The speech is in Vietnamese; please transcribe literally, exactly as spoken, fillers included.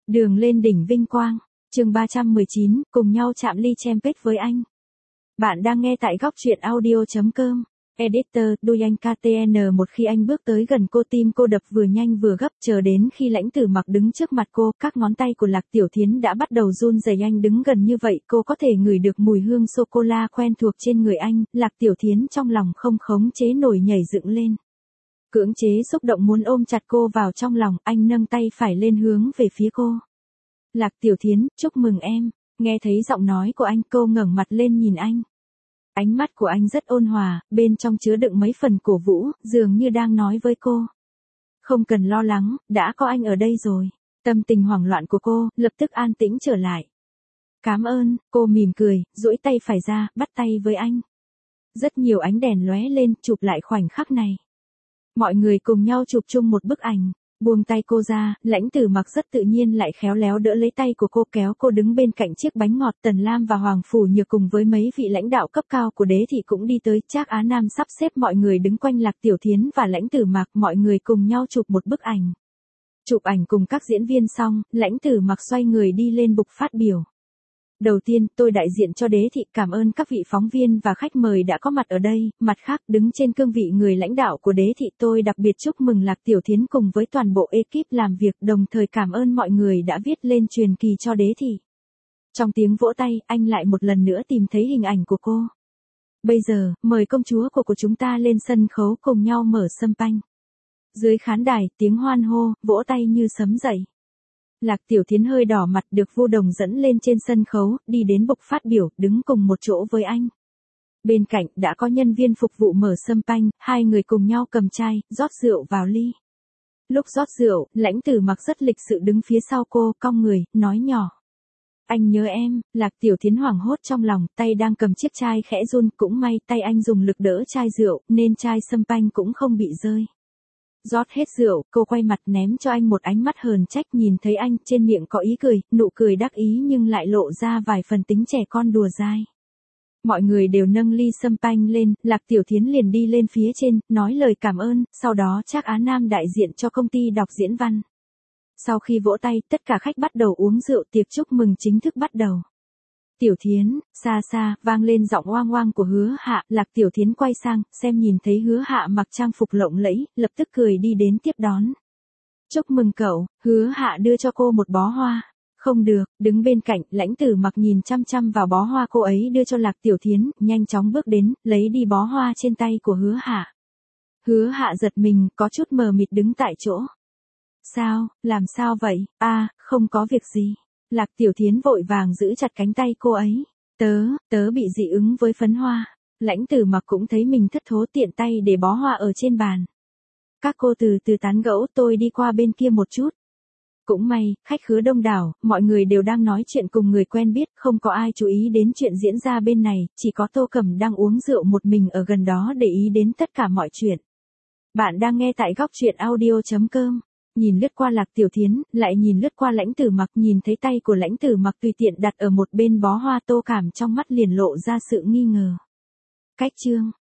Đường lên đỉnh vinh quang, chương ba trăm mười chín, cùng nhau chạm ly champagne với anh. Bạn đang nghe tại góc truyện audio chấm com. Editor, Duyan ca tê en. Một khi anh bước tới gần cô, tim cô đập vừa nhanh vừa gấp, chờ đến khi Lãnh Tử Mặc đứng trước mặt cô, các ngón tay của Lạc Tiểu Thiến đã bắt đầu run rẩy. Anh đứng gần như vậy, cô có thể ngửi được mùi hương sô cô la quen thuộc trên người anh. Lạc Tiểu Thiến trong lòng không khống chế nổi nhảy dựng lên. Cưỡng chế xúc động muốn ôm chặt cô vào trong lòng, anh nâng tay phải lên hướng về phía cô. Lạc Tiểu Thiến, chúc mừng em. Nghe thấy giọng nói của anh, cô ngẩng mặt lên nhìn anh. Ánh mắt của anh rất ôn hòa, bên trong chứa đựng mấy phần cổ vũ, dường như đang nói với cô. Không cần lo lắng, đã có anh ở đây rồi. Tâm tình hoảng loạn của cô, lập tức an tĩnh trở lại. Cảm ơn, cô mỉm cười, duỗi tay phải ra, bắt tay với anh. Rất nhiều ánh đèn lóe lên, chụp lại khoảnh khắc này. Mọi người cùng nhau chụp chung một bức ảnh. Buông tay cô ra, Lãnh Tử Mặc rất tự nhiên lại khéo léo đỡ lấy tay của cô, kéo cô đứng bên cạnh chiếc bánh ngọt. Tần Lam và Hoàng Phủ Nhược cùng với mấy vị lãnh đạo cấp cao của đế thị cũng đi tới. Trác Á Nam sắp xếp mọi người đứng quanh Lạc Tiểu Thiến và Lãnh Tử Mặc, mọi người cùng nhau chụp một bức ảnh. Chụp ảnh cùng các diễn viên xong, Lãnh Tử Mặc xoay người đi lên bục phát biểu. Đầu tiên, tôi đại diện cho đế thị cảm ơn các vị phóng viên và khách mời đã có mặt ở đây. Mặt khác, đứng trên cương vị người lãnh đạo của đế thị, tôi đặc biệt chúc mừng Lạc Tiểu Thiến cùng với toàn bộ ekip làm việc, đồng thời cảm ơn mọi người đã viết lên truyền kỳ cho đế thị. Trong tiếng vỗ tay, anh lại một lần nữa tìm thấy hình ảnh của cô. Bây giờ, mời công chúa của của chúng ta lên sân khấu cùng nhau mở champagne. Dưới khán đài, tiếng hoan hô, vỗ tay như sấm dậy. Lạc Tiểu Thiến hơi đỏ mặt được Vu Đồng dẫn lên trên sân khấu, đi đến bục phát biểu, đứng cùng một chỗ với anh. Bên cạnh đã có nhân viên phục vụ mở champagne, hai người cùng nhau cầm chai, rót rượu vào ly. Lúc rót rượu, Lãnh Tử Mặc rất lịch sự đứng phía sau cô, cong người, nói nhỏ. Anh nhớ em. Lạc Tiểu Thiến hoảng hốt trong lòng, tay đang cầm chiếc chai khẽ run, cũng may tay anh dùng lực đỡ chai rượu, nên chai champagne cũng không bị rơi. Rót hết rượu, cô quay mặt ném cho anh một ánh mắt hờn trách, nhìn thấy anh, trên miệng có ý cười, nụ cười đắc ý nhưng lại lộ ra vài phần tính trẻ con đùa dai. Mọi người đều nâng ly champagne lên, Lạc Tiểu Thiến liền đi lên phía trên, nói lời cảm ơn, sau đó Trác Á Nam đại diện cho công ty đọc diễn văn. Sau khi vỗ tay, tất cả khách bắt đầu uống rượu, tiệc chúc mừng chính thức bắt đầu. Tiểu Thiến, xa xa, vang lên giọng oang oang của Hứa Hạ. Lạc Tiểu Thiến quay sang, xem nhìn thấy Hứa Hạ mặc trang phục lộng lẫy, lập tức cười đi đến tiếp đón. Chúc mừng cậu. Hứa Hạ đưa cho cô một bó hoa. Không được, đứng bên cạnh, Lãnh Tử Mặc nhìn chăm chăm vào bó hoa cô ấy đưa cho Lạc Tiểu Thiến, nhanh chóng bước đến, lấy đi bó hoa trên tay của Hứa Hạ. Hứa Hạ giật mình, có chút mờ mịt đứng tại chỗ. Sao, làm sao vậy? A, à, không có việc gì. Lạc Tiểu Thiến vội vàng giữ chặt cánh tay cô ấy. Tớ, tớ bị dị ứng với phấn hoa. Lãnh Tử Mặc cũng thấy mình thất thố, tiện tay để bó hoa ở trên bàn. Các cô từ từ tán gẫu, tôi đi qua bên kia một chút. Cũng may, khách khứa đông đảo, mọi người đều đang nói chuyện cùng người quen biết, không có ai chú ý đến chuyện diễn ra bên này, chỉ có Tô Cẩm đang uống rượu một mình ở gần đó để ý đến tất cả mọi chuyện. Bạn đang nghe tại góc truyện audio chấm com. Nhìn lướt qua Lạc Tiểu Thiến, lại nhìn lướt qua Lãnh Tử Mặc, nhìn thấy tay của Lãnh Tử Mặc tùy tiện đặt ở một bên bó hoa, Tô Cảm trong mắt liền lộ ra sự nghi ngờ. Cách chương